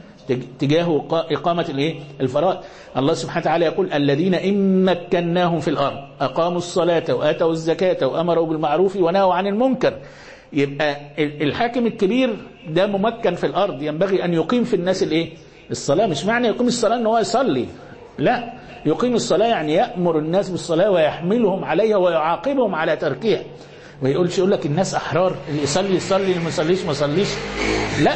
تجاه إقامة الفرائض. الله سبحانه وتعالى يقول الذين إن مكناهم في الأرض أقاموا الصلاة وآتوا الزكاة وأمروا بالمعروف ونهوا عن المنكر. يبقى الحاكم الكبير ده ممكن في الأرض، ينبغي أن يقيم في الناس الصلاة. مش معنى يقيم الصلاة أنه هو يصلي، لا، يقيم الصلاة يعني يأمر الناس بالصلاة ويحملهم عليها ويعاقبهم على تركها. يقول لك الناس أحرار، اللي يصلي يصلي، اللي ما يصليش ما يصليش. لا،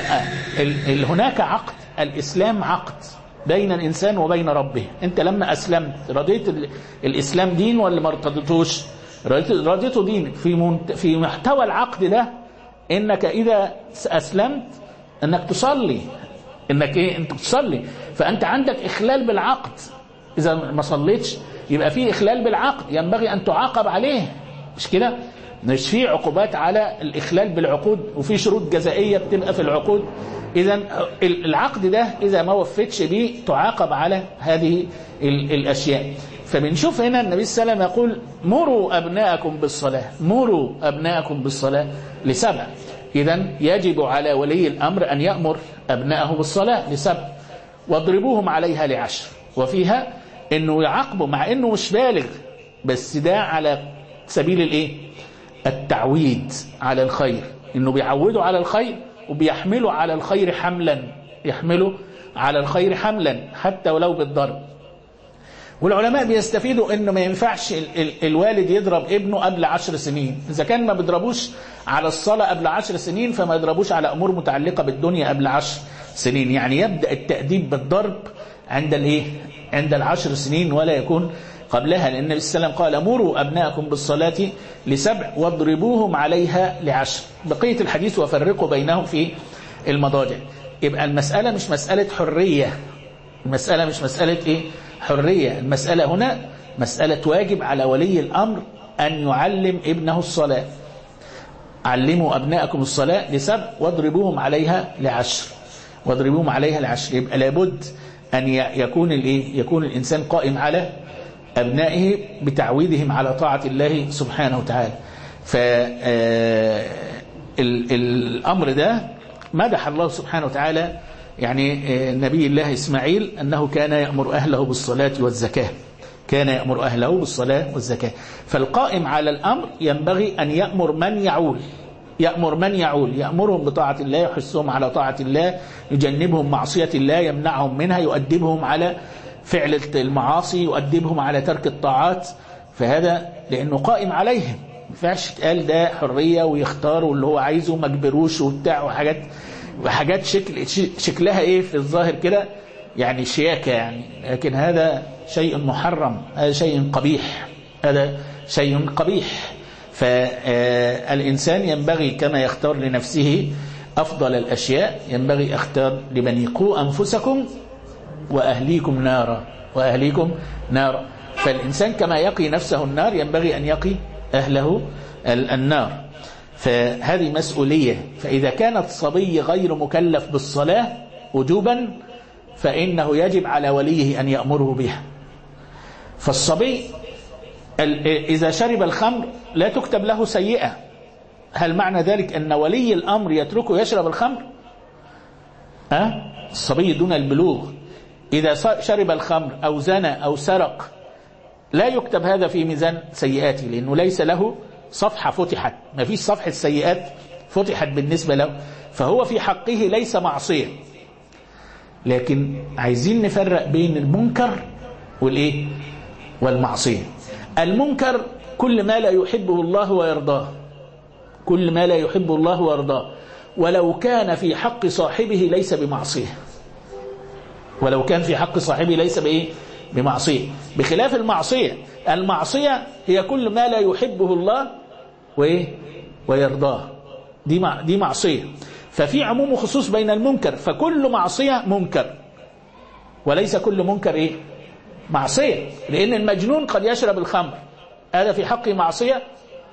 هناك عقد. الإسلام عقد بين الإنسان وبين ربه. أنت لما أسلمت رضيت الإسلام دين ولا ما ارتضيتوش؟ رضيته دين. في محتوى العقد ده إنك إذا أسلمت إنك تصلي، إنك أنت تصلي. فأنت عندك إخلال بالعقد، إذا ما صليتش يبقى في إخلال بالعقد، ينبغي أن تعاقب عليه. مش كده؟ مش في عقوبات على الإخلال بالعقود، وفي شروط جزائية بتبقى في العقود. إذا العقد ده إذا ما وفتش به تعاقب على هذه الأشياء. فبنشوف هنا النبي صلى الله عليه وسلم يقول مروا أبناءكم بالصلاة، مروا أبناءكم بالصلاة ل7. إذا يجب على ولي الأمر أن يأمر أبنائه بالصلاة ل7، واضربوهم عليها ل10. وفيها انه يعاقبه مع انه مش بالغ، بس ده على سبيل التعويد على الخير، انه بيعوده على الخير وبيحمله على الخير حملا، يحمله على الخير حملا حتى ولو بالضرب. والعلماء بيستفيدوا انه ما ينفعش الوالد يضرب ابنه قبل 10 سنين. اذا كان ما بيضربوش على الصلاة قبل 10 سنين فما يضربوش على امور متعلقة بالدنيا قبل 10 سنين. يعني يبدأ التأديب بالضرب عند 10 سنين ولا يكون قبلها، لأن النبي صلى الله عليه وسلم قال مروا أبناءكم بالصلاة ل7 واضربوهم عليها ل10. بقية الحديث وفرقوا بينهم في المضاجع. يبقى المسألة مش مسألة حرية، المسألة مش مسألة حرية، المسألة هنا مسألة واجب على ولي الأمر أن يعلم ابنه الصلاة. علموا أبناءكم الصلاة ل7 واضربوهم عليها ل10، واضربوهم عليها ل10. يبقى لابد أن يكون الإنسان قائم على أبنائه بتعويدهم على طاعة الله سبحانه وتعالى. فالأمر ده مدح الله سبحانه وتعالى يعني نبي الله إسماعيل أنه كان يأمر أهله بالصلاة والزكاة، كان يأمر أهله بالصلاة والزكاة. فالقائم على الأمر ينبغي أن يأمر من يعول، يأمرهم بطاعة الله، يحثهم على طاعة الله، يجنبهم معصية الله، يمنعهم منها، يؤدبهم على فعل المعاصي، يؤدبهم على ترك الطاعات. فهذا لأنه قائم عليهم. ما ينفعش تقال ده حرية ويختاروا اللي هو عايزه، ما جبروش وبتاع وحاجات شكلها في الظاهر كده يعني شياكة يعني، لكن هذا شيء محرم، هذا شيء قبيح، هذا شيء قبيح. فالإنسان ينبغي كما يختار لنفسه أفضل الأشياء ينبغي أختار لمن قوا أنفسكم وأهليكم نارا. فالإنسان كما يقي نفسه النار ينبغي أن يقي أهله النار. فهذه مسؤولية. فإذا كانت صبي غير مكلف بالصلاة وجوبا فإنه يجب على وليه أن يأمره بها. فالصبي إذا شرب الخمر لا تكتب له سيئة. هل معنى ذلك أن ولي الأمر يتركه يشرب الخمر؟ الصبي دون البلوغ إذا شرب الخمر أو زنى أو سرق لا يكتب هذا في ميزان سيئاته، لأنه ليس له صفحة فتحت، ما فيش صفحة سيئات فتحت بالنسبة له، فهو في حقه ليس معصية. لكن عايزين نفرق بين المنكر والإيه؟ والمعصية. المنكر كل ما لا يحبه الله ويرضاه، كل ما لا يحبه الله ويرضاه، ولو كان في حق صاحبه ليس بمعصية، ولو كان في حق صاحبه ليس بإيه؟ بمعصية. بخلاف المعصية، المعصية هي كل ما لا يحبه الله ويرضاه، دي معصية. ففي عموم وخصوص بين المنكر، فكل معصية منكر وليس كل منكر إيه؟ معصية. لأن المجنون قد يشرب الخمر، هذا في حقه معصية؟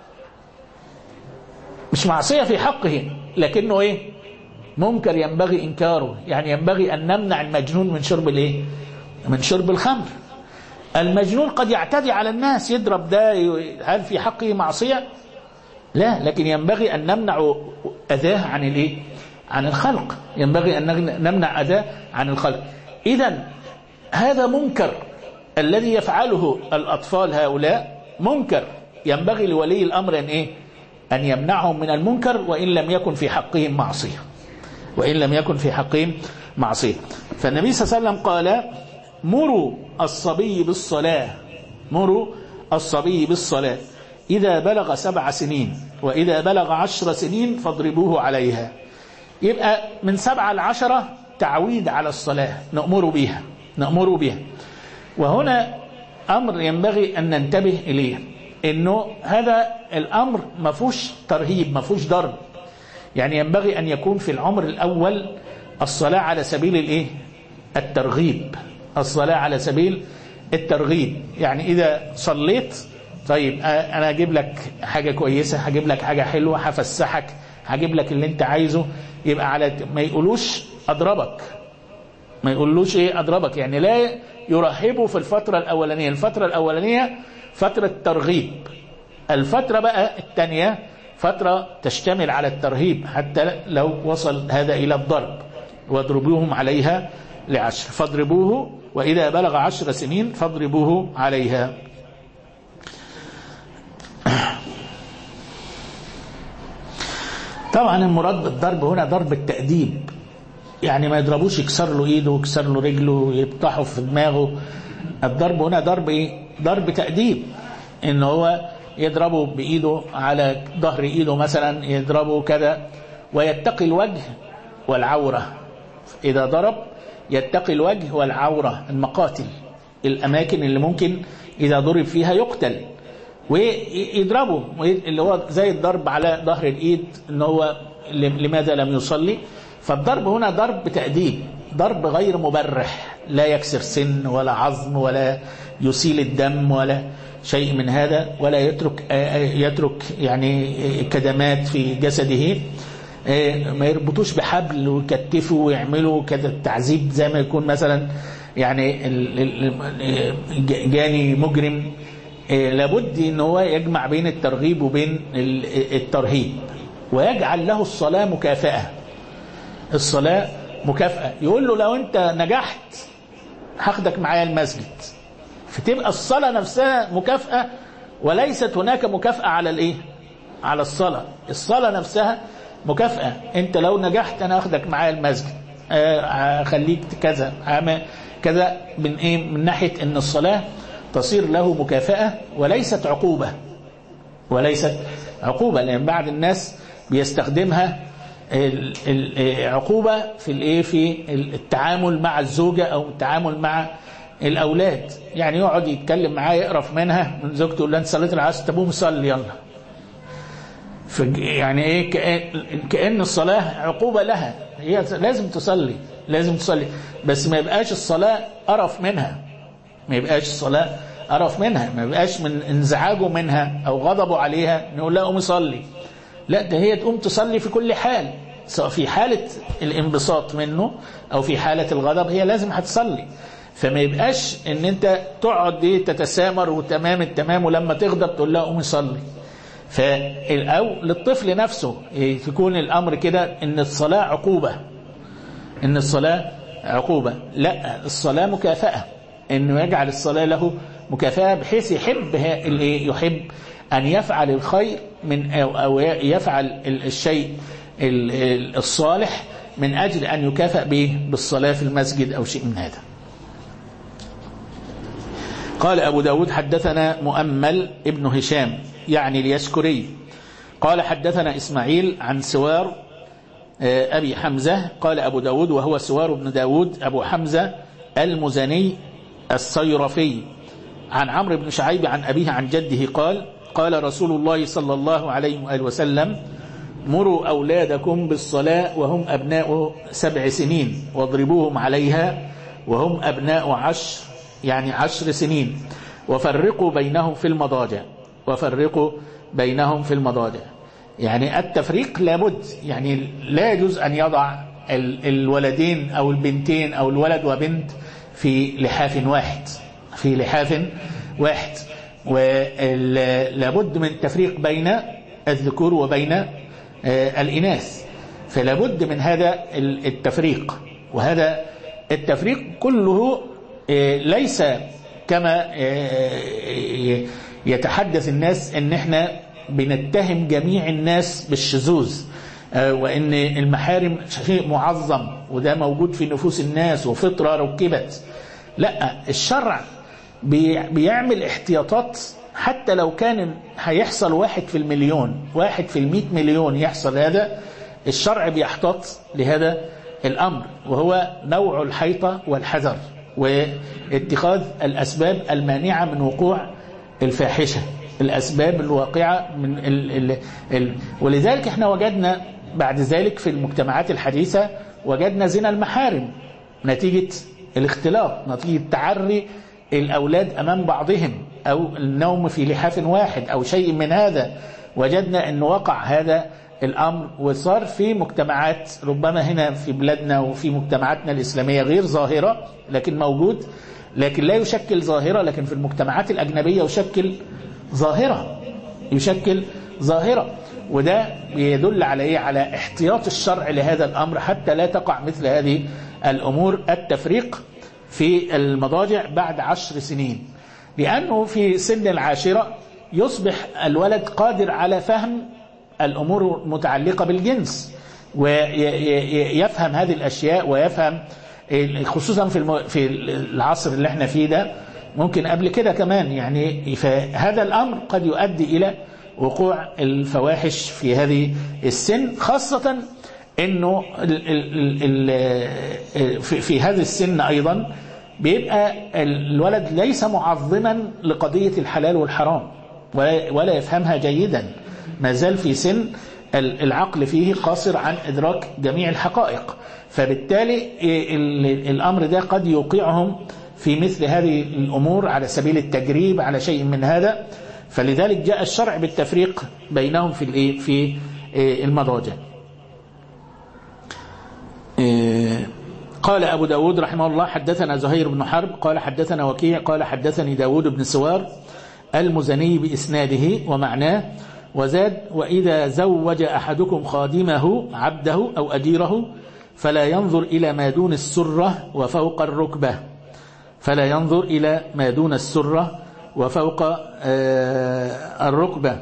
مش معصية في حقه، لكنه إيه؟ منكر ينبغي إنكاره. يعني ينبغي أن نمنع المجنون من شرب الإيه؟ من شرب الخمر. المجنون قد يعتدي على الناس، يضرب ده، هل في حقه معصية؟ لا، لكن ينبغي أن نمنع أذاه عن الإيه؟ عن الخلق، ينبغي أن نمنع أذاه عن الخلق. إذن هذا منكر الذي يفعله الأطفال هؤلاء منكر، ينبغي لولي الأمر أن إيه؟ أن يمنعهم من المنكر وإن لم يكن في حقهم معصية، وإن لم يكن في حقهم معصية. فالنبي صلى الله عليه وسلم قال: مروا الصبي بالصلاة، مروا الصبي بالصلاة إذا بلغ 7 سنين وإذا بلغ 10 سنين فاضربوه عليها. يبقى من 7 ل 10 تعويد على الصلاة، نأمر بها. وهنا أمر ينبغي أن ننتبه إليه، إنه هذا الأمر ما فيهوش ترهيب، ما فيهوش ضرب. يعني ينبغي أن يكون في العمر الأول الصلاة على سبيل الإيه؟ الترغيب، الصلاة على سبيل الترغيب. يعني إذا صليت، طيب أنا أجيب لك حاجة كويسة، هجيب لك حاجة حلوة، هفسحك، هجيب لك اللي أنت عايزه. يبقى على ما يقولوش أضربك، ما يقولوش إيه أضربك، يعني لا يرهبوا في الفترة الأولانية. الفترة الأولانية فترة ترغيب، الفترة بقى الثانية فترة تشتمل على الترهيب، حتى لو وصل هذا إلى الضرب. واضربوهم عليها ل10، فاضربوه وإذا بلغ 10 سنين فاضربوه عليها. طبعا المراد بالضرب هنا ضرب التأديب، يعني ما يضربوش يكسر له ايده ويكسر له رجله يفتحه في دماغه. الضرب هنا ضرب ايه؟ ضرب تأديب، ان هو يضربه بإيده على ظهر إيده مثلا، يضربه كذا، ويتقي الوجه والعورة. إذا ضرب يتقي الوجه والعورة، المقاتل، الأماكن اللي ممكن إذا ضرب فيها يقتل، ويضربه اللي هو زي الضرب على ظهر الإيد، إن هو لماذا لم يصلي. فالضرب هنا ضرب تأديب، ضرب غير مبرح، لا يكسر سن ولا عظم ولا يسيل الدم ولا شيء من هذا، ولا يترك يعني كدمات في جسده. ما يربطوش بحبل ويكتفوا ويعملوا كذا التعذيب، زي ما يكون مثلا يعني جاني مجرم. لابد ان هو يجمع بين الترغيب وبين الترهيب، ويجعل له الصلاة مكافأة. الصلاة مكافأة، يقول له لو انت نجحت هاخدك معايا المسجد، فتبقى الصلاة نفسها مكافأة، وليست هناك مكافأة على الايه؟ على الصلاة. الصلاة نفسها مكافأة، انت لو نجحت انا اخدك معايا المسجد، خليك كذا كذا، من ايه؟ من ناحية ان الصلاة تصير له مكافأة وليست عقوبة، وليست عقوبة. لان بعض الناس بيستخدمها عقوبة في الايه؟ في التعامل مع الزوجة او التعامل مع الاولاد. يعني يقعد يتكلم معاه، يقرف منها من زوجته، يقول لها انت صليت العصر، طب قوم صلي يلا. يعني ايه؟ كأن الصلاة عقوبة لها، هي لازم تصلي، لازم تصلي، بس ما يبقاش الصلاة قرف منها، ما يبقاش الصلاة قرف منها، ما يبقاش من انزعاجه منها او غضبه عليها نقول لها قومي صلي. لا، ده هي تقوم تصلي في كل حال، سواء في حالة الانبساط منه أو في حالة الغضب هي لازم هتصلي. فما يبقاش ان انت تقعد دي تتسامر وتمام التمام ولما تغضب تقول لها قومي صلي. أو للطفل نفسه يكون الأمر كده ان الصلاة عقوبة، ان الصلاة عقوبة. لا، الصلاة مكافأة، انه يجعل الصلاة له مكافأة بحيث يحب أن يفعل الخير أو يفعل الشيء الصالح من أجل أن يكافأ به بالصلاة في المسجد أو شيء من هذا. قال أبو داود حدثنا مؤمل ابن هشام يعني اليشكري قال حدثنا إسماعيل عن سوار أبي حمزة. قال أبو داود وهو سوار بن داود أبو حمزة المزني الصيرفي عن عمرو بن شعيب عن أبيه عن جده قال قال رسول الله صلى الله عليه وآله وسلم مروا أولادكم بالصلاة وهم أبناء 7 سنين واضربوهم عليها وهم أبناء 10 يعني 10 سنين وفرقوا بينهم في المضاجع. وفرقوا بينهم في المضاجع يعني التفريق لابد، يعني لا يجوز أن يضع الولدين أو البنتين أو الولد وبنت في لحاف واحد، في لحاف واحد، ولابد من التفريق بين الذكور وبين الإناث. فلابد من هذا التفريق، وهذا التفريق كله ليس كما يتحدث الناس ان احنا بنتهم جميع الناس بالشذوذ وان المحارم شيء معظم وده موجود في نفوس الناس وفطرة ركبت. لا، الشرع بيعمل احتياطات حتى لو كان هيحصل 1 في المليون 1 في 100 مليون يحصل هذا، الشرع بيحتاط لهذا الأمر، وهو نوع الحيطة والحذر واتخاذ الأسباب المانعة من وقوع الفاحشة، الأسباب الواقعة من ولذلك احنا وجدنا بعد ذلك في المجتمعات الحديثة وجدنا زنا المحارم نتيجة الاختلاط، نتيجة تعري الأولاد أمام بعضهم أو النوم في لحاف واحد أو شيء من هذا. وجدنا أن وقع هذا الأمر وصار في مجتمعات ربما هنا في بلادنا وفي مجتمعاتنا الإسلامية غير ظاهرة لكن موجود، لكن لا يشكل ظاهرة، لكن في المجتمعات الأجنبية يشكل ظاهرة. وده يدل على إيه؟ على احتياط الشرع لهذا الأمر حتى لا تقع مثل هذه الأمور. التفريق في المضاجع بعد 10 سنين، لأنه في سن 10 يصبح الولد قادر على فهم الأمور المتعلقة بالجنس ويفهم هذه الأشياء، ويفهم خصوصا في العصر اللي احنا فيه ده، ممكن قبل كده كمان يعني. فهذا الأمر قد يؤدي إلى وقوع الفواحش في هذه السن، خاصة أنه في هذا السن أيضا بيبقى الولد ليس معظما لقضية الحلال والحرام ولا يفهمها جيدا، ما زال في سن العقل فيه قاصر عن إدراك جميع الحقائق. فبالتالي الأمر ده قد يوقعهم في مثل هذه الأمور على سبيل التجريب على شيء من هذا. فلذلك جاء الشرع بالتفريق بينهم في المضاجع. قال أبو داود رحمه الله حدثنا زهير بن حرب قال حدثنا وكيع قال حدثني داود بن سوار المزني بإسناده ومعناه، وزاد وإذا زوج أحدكم خادمه عبده أو أجيره فلا ينظر إلى ما دون السرة وفوق الركبة، فلا ينظر إلى ما دون السرة وفوق الركبة.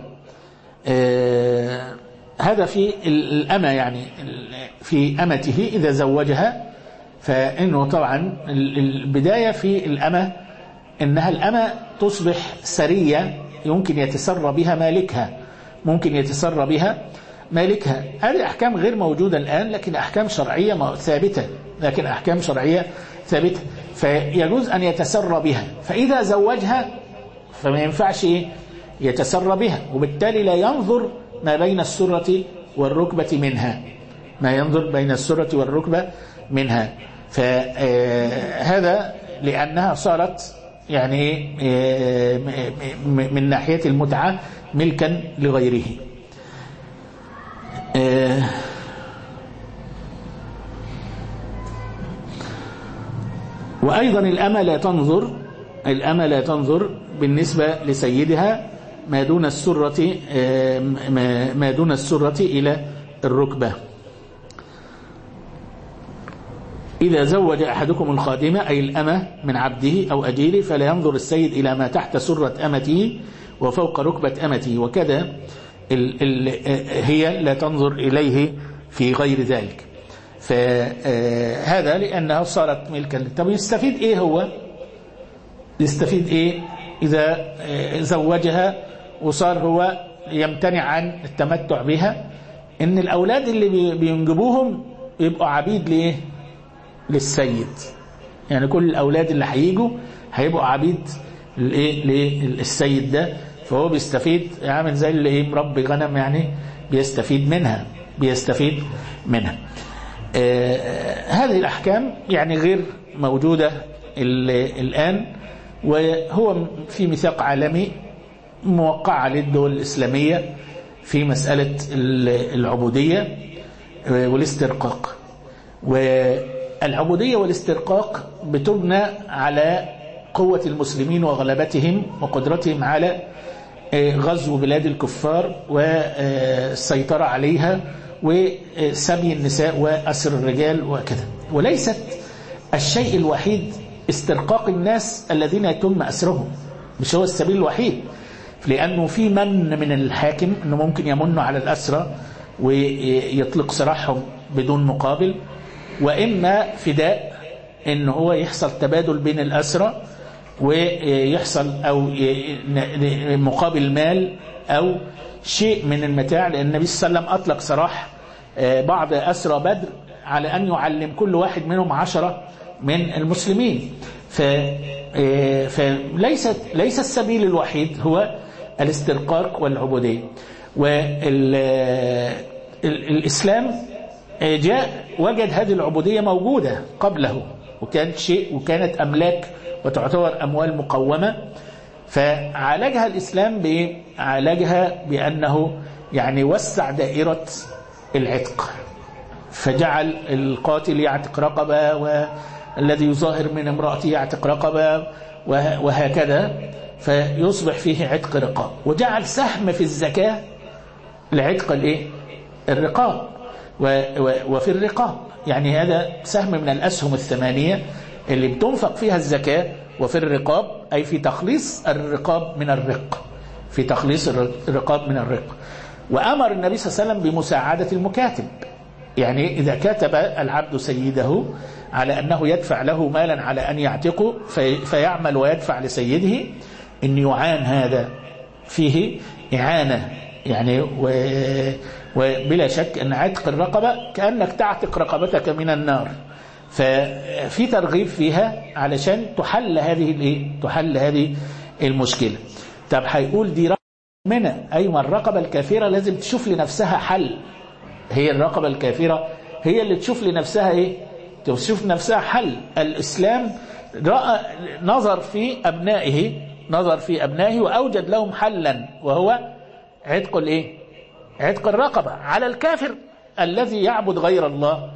هذا في الأمة، يعني في أمته إذا زوجها، فإنه طبعا البداية في الأمة إنها الأمة تصبح سرية يمكن يتسرى بها مالكها، هذه أحكام غير موجودة الآن، لكن أحكام شرعية ثابتة، فيجوز أن يتسرى بها. فإذا زوجها فما ينفعش يتسرى بها، وبالتالي لا ينظر ما بين السرة والركبة منها. فهذا لأنها صارت يعني من ناحية المتعة ملكا لغيره. وأيضا الأمة لا تنظر بالنسبة لسيدها ما دون السرة إلى الركبة. إذا زوج أحدكم الخادمة أي الأمة من عبده أو أجيره فلا ينظر السيد إلى ما تحت سرة أمته وفوق ركبة أمته، وكذا هي لا تنظر إليه في غير ذلك. فهذا لأنها صارت ملكا. طب يستفيد إيه؟ هو يستفيد إيه إذا زوجها وصار هو يمتنع عن التمتع بها؟ إن الأولاد اللي بينجبوهم يبقوا عبيد لإيه؟ للسيد. يعني كل الأولاد اللي هيجوا هيبقوا عبيد للسيد ده، فهو بيستفيد، عامل زي اللي مربي غنم، يعني بيستفيد منها. هذه الأحكام يعني غير موجودة الآن، وهو في ميثاق عالمي موقع عليه الدول الإسلامية في مسألة العبودية والاسترقاق. والعبودية والاسترقاق بتبنى على قوة المسلمين وغلبتهم وقدرتهم على غزو بلاد الكفار والسيطرة عليها وسبي النساء وأسر الرجال وكذا. وليست الشيء الوحيد استرقاق الناس الذين يتم أسرهم، مش هو السبيل الوحيد، لأنه في من الحاكم أنه ممكن يمن على الأسرى ويطلق سراحهم بدون مقابل، وإما فداء أنه هو يحصل تبادل بين الأسرى ويحصل أو مقابل مال أو شيء من المتاع. لأن النبي صلى الله عليه وسلم أطلق سراح بعض أسرى بدر على أن يعلم كل واحد منهم 10 من المسلمين. فليس السبيل الوحيد هو الاسترقاق والعبودية. والإسلام جاء وجد هذه العبودية موجودة قبله، وكانت أملاك وتعتبر أموال مقومة، فعالجها الإسلام عالجها بأنه يعني وسع دائرة العتق، فجعل القاتل يعتق رقبة والذي يظاهر من امرأته يعتق رقبة وهكذا، فيصبح فيه عتق رقاب. وجعل سهم في الزكاة لعتق الرقاب وفي الرقاب، يعني هذا سهم من الأسهم 8 اللي بتنفق فيها الزكاة، وفي الرقاب أي في تخليص الرقاب من الرق، في تخليص الرقاب من الرق. وأمر النبي صلى الله عليه وسلم بمساعدة المكاتب، يعني إذا كتب العبد سيده على أنه يدفع له مالا على أن يعتقه فيعمل ويدفع لسيده، إن يعان هذا فيه إعانة، يعني وبلا شك أن عتق الرقبة كأنك تعتق رقبتك من النار، ففي ترغيب فيها علشان تحل هذه المشكلة. طب هيقول دي رقبة مؤمنة، أيوة الرقبة الكافرة لازم تشوف لنفسها حل، هي الرقبة الكافرة هي اللي تشوف لنفسها تشوف نفسها حل. الإسلام نظر في أبنائه وأوجد لهم حلا، وهو عتق الرقبة على الكافر الذي يعبد غير الله،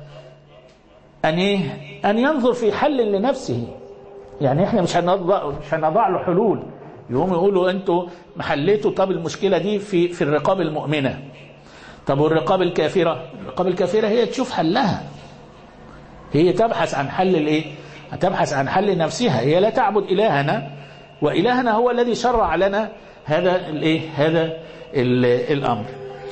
أن ينظر في حل لنفسه. يعني احنا مش هنضع له حلول، يقوم يقولوا انتوا محليتوا طب المشكلة دي في الرقاب المؤمنة. طب والرقاب الكافرة؟ الرقاب الكافرة هي تشوف حلها، هي تبحث عن حل تبحث عن حل نفسها، هي لا تعبد إلهنا، وإلهنا هو الذي شرع لنا هذا الأمر.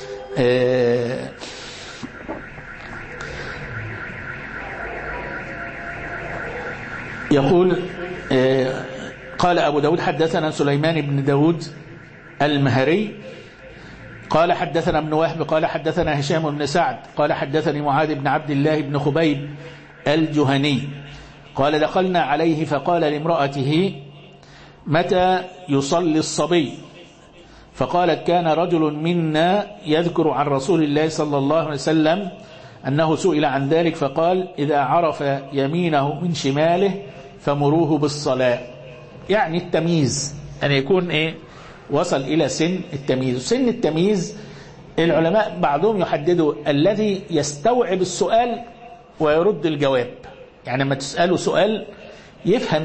يقول قال أبو داود حدثنا سليمان بن داود المهري قال حدثنا ابن وهب قال حدثنا هشام بن سعد قال حدثني معاذ بن عبد الله بن خبيب الجهني قال دخلنا عليه فقال لامرأته متى يصلي الصبي؟ فقالت كان رجل منا يذكر عن رسول الله صلى الله عليه وسلم أنه سئل عن ذلك فقال إذا عرف يمينه من شماله فمروه بالصلاة. يعني التمييز أن يكون وصل إلى سن التمييز. سن التمييز العلماء بعضهم يحددوا الذي يستوعب السؤال ويرد الجواب، يعني لما تسأله سؤال يفهم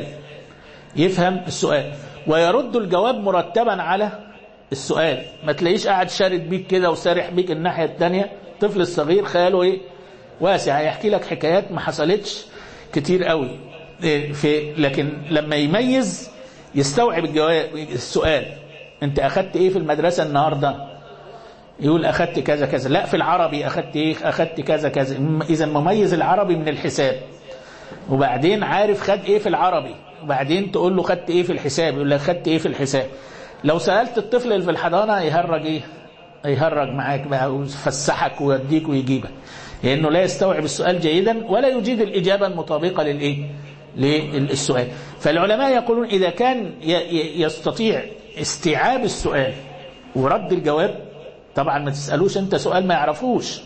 السؤال ويرد الجواب مرتبا على السؤال، ما تلاقيش قاعد شارد بيك كده وسارح بيك الناحية التانية. الطفل الصغير خياله واسع، هيحكي لك حكايات ما حصلتش كتير قوي، لكن لما يميز يستوعب السؤال. انت اخدت ايه في المدرسة النهاردة؟ يقول اخدت كذا كذا. لا، في العربي اخدت ايه؟ اخدت كذا كذا. اذا مميز العربي من الحساب، وبعدين عارف خد ايه في العربي، وبعدين تقول له خدت ايه في الحساب، يقول لك خدت ايه في الحساب. لو سألت الطفل اللي في الحضانة يهرج معاك بقى ويفسحك ويوديك ويجيبك، لانه لا يستوعب السؤال جيدا ولا يجيد الإجابة المطابقة للسؤال. فالعلماء يقولون إذا كان يستطيع استيعاب السؤال ورد الجواب، طبعا ما تسألوش انت سؤال ما يعرفوش،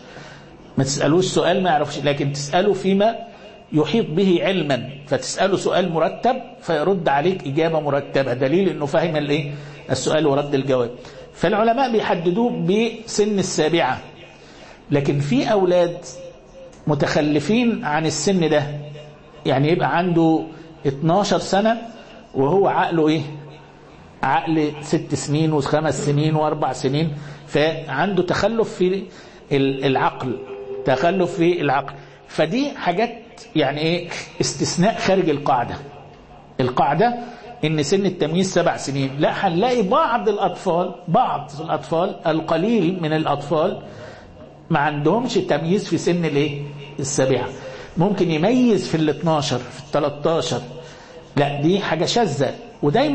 لكن تسأله فيما يحيط به علما، فتسأله سؤال مرتب فيرد عليك إجابة مرتبة، دليل انه فهم السؤال ورد الجواب. فالعلماء بيحددوه بسن 7، لكن في أولاد متخلفين عن السن ده، يعني يبقى عنده 12 سنة وهو عقله عقل 6 سنين و5 سنين و4 سنين، فعنده تخلف في العقل، فدي حاجات يعني استثناء خارج القاعدة ان سن التمييز 7 سنين. لا، هنلاقي بعض الأطفال القليل من الأطفال ما عندهمش تمييز في سن 7، ممكن يميز في 12 في 13. لا، دي حاجة شاذة، ودايما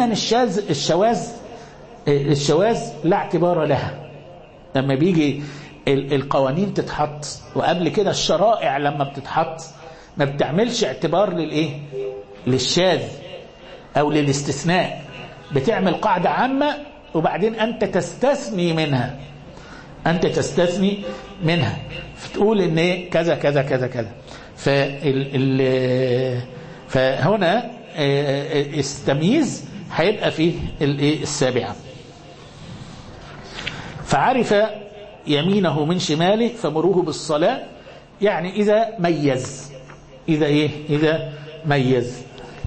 الشواذ لا اعتبار لها. لما بيجي القوانين تتحط، وقبل كده الشرائع لما بتتحط ما بتعملش اعتبار للشاذ او للاستثناء، بتعمل قاعدة عامة وبعدين انت تستثني منها فتقول ان كذا كذا كذا كذا. فهنا التمييز هيبقى فيه 7. فعرف يمينه من شماله فمروه بالصلاة، يعني إذا ميز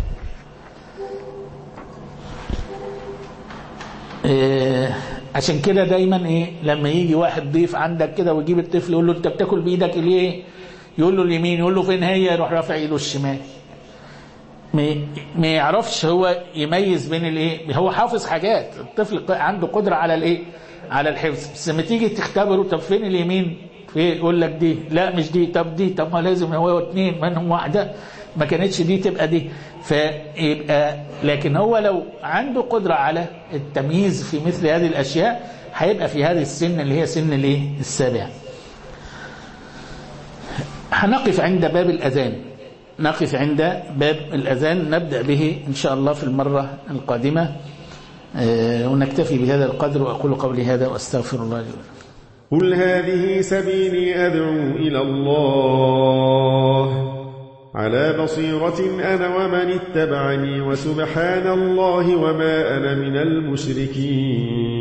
عشان كده دايما لما يجي واحد ضيف عندك كده ويجيب الطفل يقول له انت بتاكل بايدك ليه؟ يقول له اليمين، يقول له فين هي؟ يروح رافع ايده الشمال. ما يعرفش هو يميز بين هو حافظ حاجات، الطفل عنده قدرة على الحفظ، بس لما تيجي تختبره طب فين اليمين؟ فين؟ يقول لك دي، لا مش دي، طب ما لازم هو 2 منهم واحدة، ما كانتش دي تبقى دي. فيبقى لكن هو لو عنده قدرة على التمييز في مثل هذه الأشياء هيبقى في هذه السن اللي هي سن 7. هنقف عند باب الأذان، نبدأ به إن شاء الله في المرة القادمة، ونكتفي بهذا القدر. وأقول قولي هذا وأستغفر الله لي ولكم. قل هذه سبيلي أدعو إلى الله على بصيرة أنا ومن اتبعني، وسبحان الله وما أنا من المشركين.